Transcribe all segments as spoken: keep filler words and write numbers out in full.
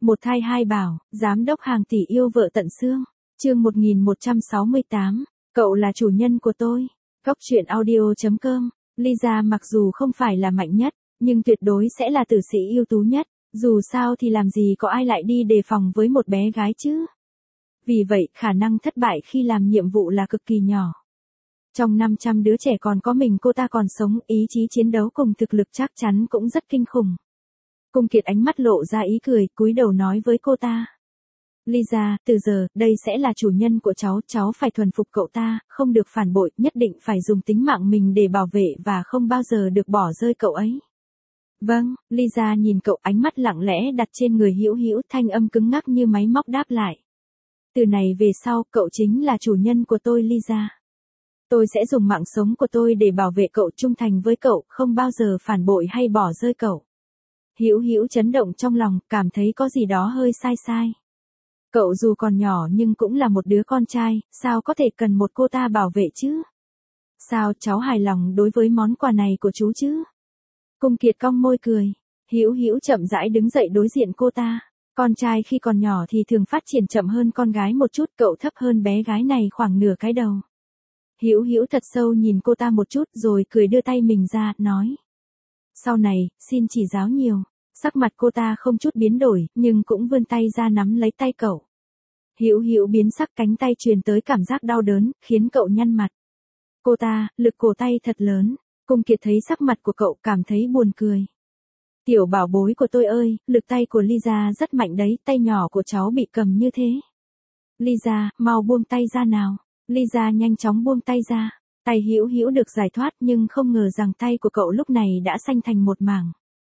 Một thai hai bảo, giám đốc hàng tỷ yêu vợ tận xương. Chương một nghìn một trăm sáu mươi tám, cậu là chủ nhân của tôi. Góc truyện audio chấm com. Lisa mặc dù không phải là mạnh nhất, nhưng tuyệt đối sẽ là tử sĩ ưu tú nhất. Dù sao thì làm gì có ai lại đi đề phòng với một bé gái chứ. Vì vậy, khả năng thất bại khi làm nhiệm vụ là cực kỳ nhỏ. Trong năm trăm đứa trẻ còn có mình cô ta còn sống, ý chí chiến đấu cùng thực lực chắc chắn cũng rất kinh khủng. Cung Kiệt ánh mắt lộ ra ý cười, cúi đầu nói với cô ta. Lisa, từ giờ, đây sẽ là chủ nhân của cháu, cháu phải thuần phục cậu ta, không được phản bội, nhất định phải dùng tính mạng mình để bảo vệ và không bao giờ được bỏ rơi cậu ấy. Vâng, Lisa nhìn cậu, ánh mắt lặng lẽ đặt trên người Hữu Hữu, thanh âm cứng ngắc như máy móc đáp lại. Từ này về sau, cậu chính là chủ nhân của tôi Lisa. Tôi sẽ dùng mạng sống của tôi để bảo vệ cậu, trung thành với cậu, không bao giờ phản bội hay bỏ rơi cậu. Hữu Hữu chấn động trong lòng, cảm thấy có gì đó hơi sai sai. Cậu dù còn nhỏ nhưng cũng là một đứa con trai, sao có thể cần một cô ta bảo vệ chứ? Sao cháu hài lòng đối với món quà này của chú chứ? Cung Kiệt cong môi cười. Hữu Hữu chậm rãi đứng dậy đối diện cô ta. Con trai khi còn nhỏ thì thường phát triển chậm hơn con gái một chút, cậu thấp hơn bé gái này khoảng nửa cái đầu. Hữu Hữu thật sâu nhìn cô ta một chút rồi cười đưa tay mình ra, nói. Sau này, xin chỉ giáo nhiều. Sắc mặt cô ta không chút biến đổi, nhưng cũng vươn tay ra nắm lấy tay cậu. Hữu Hữu biến sắc, cánh tay truyền tới cảm giác đau đớn, khiến cậu nhăn mặt. Cô ta, lực cổ tay thật lớn. Cung Kiệt thấy sắc mặt của cậu, cảm thấy buồn cười. Tiểu bảo bối của tôi ơi, lực tay của Lisa rất mạnh đấy, tay nhỏ của cháu bị cầm như thế. Lisa, mau buông tay ra nào. Lisa nhanh chóng buông tay ra. Tay Hữu Hữu được giải thoát nhưng không ngờ rằng tay của cậu lúc này đã xanh thành một mảng.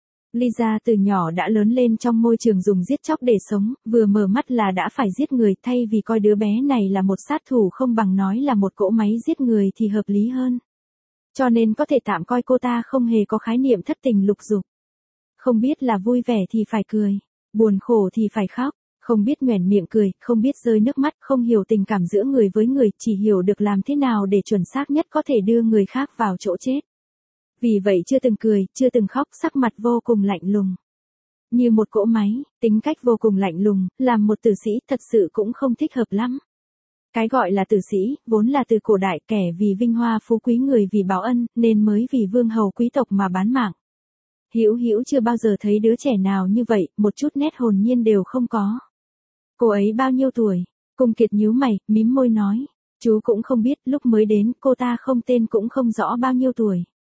Lisa từ nhỏ đã lớn lên trong môi trường dùng giết chóc để sống, vừa mở mắt là đã phải giết người, thay vì coi đứa bé này là một sát thủ không bằng nói là một cỗ máy giết người thì hợp lý hơn. Cho nên có thể tạm coi cô ta không hề có khái niệm thất tình lục dục. Không biết là vui vẻ thì phải cười, buồn khổ thì phải khóc, không biết nhoẻn miệng cười, không biết rơi nước mắt, không hiểu tình cảm giữa người với người, chỉ hiểu được làm thế nào để chuẩn xác nhất có thể đưa người khác vào chỗ chết. Vì vậy chưa từng cười, chưa từng khóc, sắc mặt vô cùng lạnh lùng. Như một cỗ máy, tính cách vô cùng lạnh lùng, làm một tử sĩ thật sự cũng không thích hợp lắm. Cái gọi là tử sĩ, vốn là từ cổ đại, kẻ vì vinh hoa phú quý, người vì báo ân, nên mới vì vương hầu quý tộc mà bán mạng. Hữu Hữu chưa bao giờ thấy đứa trẻ nào như vậy, một chút nét hồn nhiên đều không có. Cô ấy bao nhiêu tuổi? Cung Kiệt nhíu mày, mím môi nói. Chú cũng không biết, lúc mới đến, cô ta không tên cũng không rõ bao nhiêu tuổi.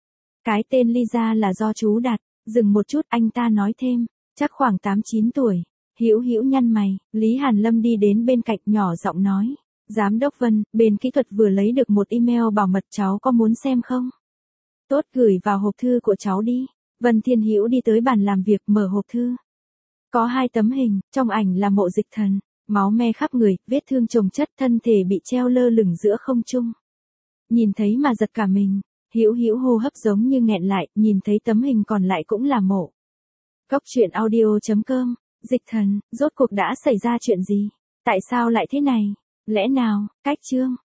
Cái tên Lisa là do chú đặt. Dừng một chút, anh ta nói thêm, chắc khoảng tám chín tuổi. Hữu Hữu nhăn mày, Lý Hàn Lâm đi đến bên cạnh nhỏ giọng nói. Giám đốc Vân, bên kỹ thuật vừa lấy được một email bảo mật, cháu có muốn xem không? Tốt, gửi vào hộp thư của cháu đi. Vân Thiên Hữu đi tới bàn làm việc, mở hộp thư. Có hai tấm hình, trong ảnh là Mộ Dịch Thần, máu me khắp người, vết thương chồng chất, thân thể bị treo lơ lửng giữa không trung. Nhìn thấy mà giật cả mình, Hữu Hữu hô hấp giống như nghẹn lại, nhìn thấy tấm hình còn lại cũng là Mộ. Góc truyện audio chấm com. Dịch Thần, rốt cuộc đã xảy ra chuyện gì? Tại sao lại thế này? Lẽ nào, cách chương,